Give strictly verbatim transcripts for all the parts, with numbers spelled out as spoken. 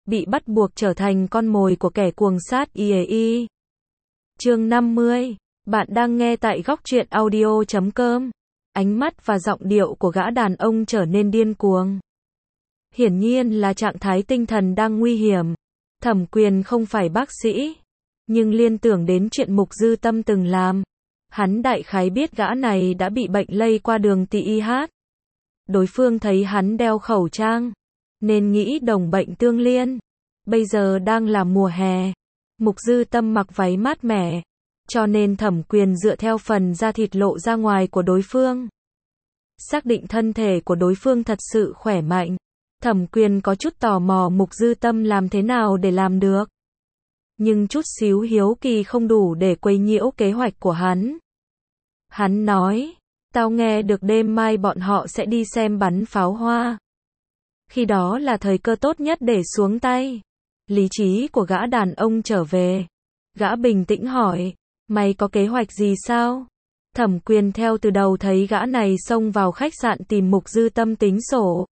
bị bắt buộc trở thành con mồi của kẻ cuồng sát i a i. Chương năm mươi. Bạn đang nghe tại góc truyện audio chấm com. Ánh mắt và giọng điệu của gã đàn ông trở nên điên cuồng. Hiển nhiên là trạng thái tinh thần đang nguy hiểm. Thẩm Quyền không phải bác sĩ, nhưng liên tưởng đến chuyện Mục Dư Tâm từng làm. Hắn đại khái biết gã này đã bị bệnh lây qua đường tỳ i hát. Đối phương thấy hắn đeo khẩu trang, nên nghĩ đồng bệnh tương liên. Bây giờ đang là mùa hè. Mục Dư Tâm mặc váy mát mẻ, cho nên Thẩm Quyền dựa theo phần da thịt lộ ra ngoài của đối phương. Xác định thân thể của đối phương thật sự khỏe mạnh. Thẩm Quyền có chút tò mò Mục Dư Tâm làm thế nào để làm được. Nhưng chút xíu hiếu kỳ không đủ để quấy nhiễu kế hoạch của hắn. Hắn nói, tao nghe được đêm mai bọn họ sẽ đi xem bắn pháo hoa. Khi đó là thời cơ tốt nhất để xuống tay. Lý trí của gã đàn ông trở về. Gã bình tĩnh hỏi, mày có kế hoạch gì sao? Thẩm Quyền theo từ đầu thấy gã này xông vào khách sạn tìm Mục Dư Tâm tính sổ.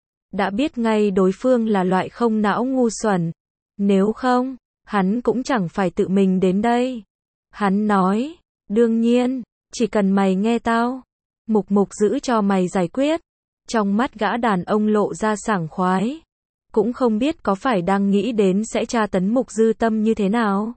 Đã biết ngay đối phương là loại không não ngu xuẩn. Nếu không, hắn cũng chẳng phải tự mình đến đây. Hắn nói, đương nhiên, chỉ cần mày nghe tao, Mục Mục giữ cho mày giải quyết. Trong mắt gã đàn ông lộ ra sảng khoái. Cũng không biết có phải đang nghĩ đến sẽ tra tấn Mục Dư Tâm như thế nào.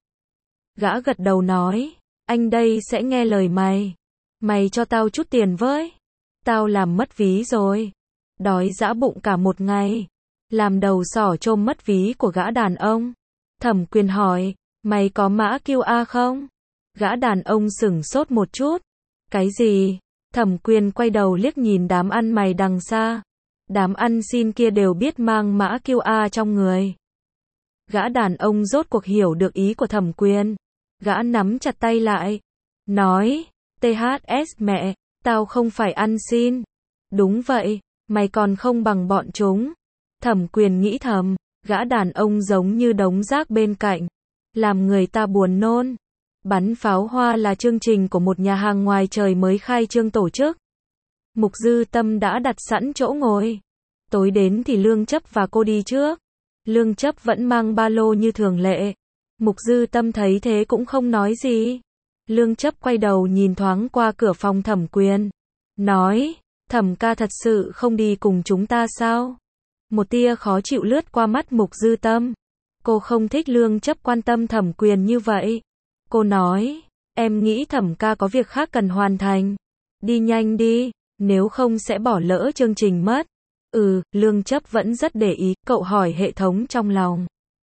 Gã gật đầu nói, anh đây sẽ nghe lời mày. Mày cho tao chút tiền với. Tao làm mất ví rồi. Đói dã bụng cả một ngày. Làm đầu sỏ trôm mất ví của gã đàn ông. Thẩm Quyền hỏi, mày có mã quy rờ không? Gã đàn ông sửng sốt một chút. Cái gì? Thẩm Quyền quay đầu liếc nhìn đám ăn mày đằng xa. Đám ăn xin kia đều biết mang mã quy rờ trong người. Gã đàn ông rốt cuộc hiểu được ý của Thẩm Quyền. Gã nắm chặt tay lại. Nói, tê hát ét mẹ, tao không phải ăn xin. Đúng vậy, mày còn không bằng bọn chúng. Thẩm Quyền nghĩ thầm, gã đàn ông giống như đống rác bên cạnh. Làm người ta buồn nôn. Bắn pháo hoa là chương trình của một nhà hàng ngoài trời mới khai trương tổ chức. Mục Dư Tâm đã đặt sẵn chỗ ngồi. Tối đến thì Lương Chấp và cô đi trước. Lương Chấp vẫn mang ba lô như thường lệ. Mục Dư Tâm thấy thế cũng không nói gì. Lương Chấp quay đầu nhìn thoáng qua cửa phòng Thẩm Quyền. Nói, Thẩm ca thật sự không đi cùng chúng ta sao? Một tia khó chịu lướt qua mắt Mục Dư Tâm. Cô không thích Lương Chấp quan tâm Thẩm Quyền như vậy. Cô nói, em nghĩ Thẩm ca có việc khác cần hoàn thành. Đi nhanh đi, nếu không sẽ bỏ lỡ chương trình mất. Ừ, Lương Chấp vẫn rất để ý, cậu hỏi hệ thống trong lòng.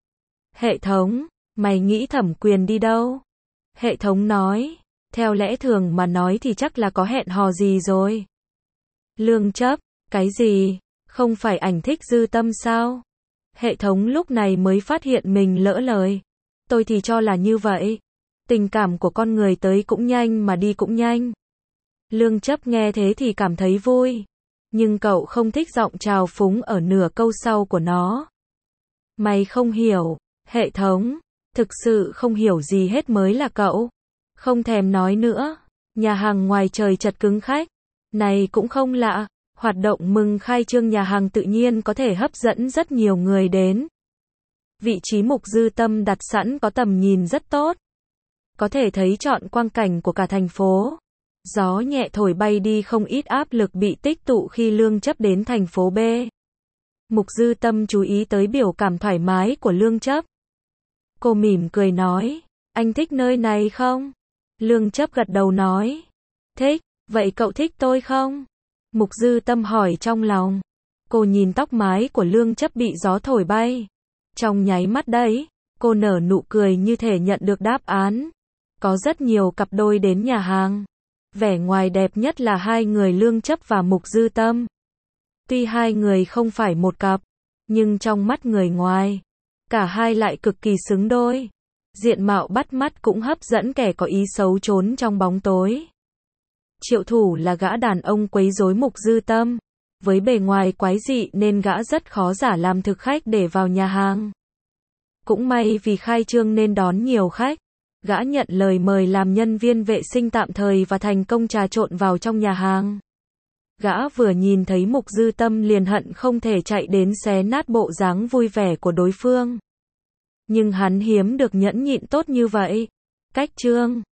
Hệ thống, mày nghĩ Thẩm Quyền đi đâu? Hệ thống nói, theo lẽ thường mà nói thì chắc là có hẹn hò gì rồi. Lương Chấp, cái gì? Không phải ảnh thích Dư Tâm sao? Hệ thống lúc này mới phát hiện mình lỡ lời. Tôi thì cho là như vậy. Tình cảm của con người tới cũng nhanh mà đi cũng nhanh. Lương Chấp nghe thế thì cảm thấy vui. Nhưng cậu không thích giọng trào phúng ở nửa câu sau của nó. Mày không hiểu, hệ thống, thực sự không hiểu gì hết mới là cậu. Không thèm nói nữa, nhà hàng ngoài trời chật cứng khách. Này cũng không lạ, hoạt động mừng khai trương nhà hàng tự nhiên có thể hấp dẫn rất nhiều người đến. Vị trí Mục Dư Tâm đặt sẵn có tầm nhìn rất tốt. Có thể thấy trọn quang cảnh của cả thành phố. Gió nhẹ thổi bay đi không ít áp lực bị tích tụ khi Lương Chấp đến thành phố B. Mục Dư Tâm chú ý tới biểu cảm thoải mái của Lương Chấp. Cô mỉm cười nói, anh thích nơi này không? Lương Chấp gật đầu nói, thích, vậy cậu thích tôi không? Mục Dư Tâm hỏi trong lòng. Cô nhìn tóc mái của Lương Chấp bị gió thổi bay. Trong nháy mắt đấy, cô nở nụ cười như thể nhận được đáp án. Có rất nhiều cặp đôi đến nhà hàng. Vẻ ngoài đẹp nhất là hai người Lương Chấp và Mục Dư Tâm. Tuy hai người không phải một cặp, nhưng trong mắt người ngoài, cả hai lại cực kỳ xứng đôi. Diện mạo bắt mắt cũng hấp dẫn kẻ có ý xấu trốn trong bóng tối. Triệu Thủ là gã đàn ông quấy rối Mục Dư Tâm. Với bề ngoài quái dị nên gã rất khó giả làm thực khách để vào nhà hàng. Cũng may vì khai trương nên đón nhiều khách. Gã nhận lời mời làm nhân viên vệ sinh tạm thời và thành công trà trộn vào trong nhà hàng. Gã vừa nhìn thấy Mục Dư Tâm liền hận không thể chạy đến xé nát bộ dáng vui vẻ của đối phương. Nhưng hắn hiếm được nhẫn nhịn tốt như vậy. Cách chương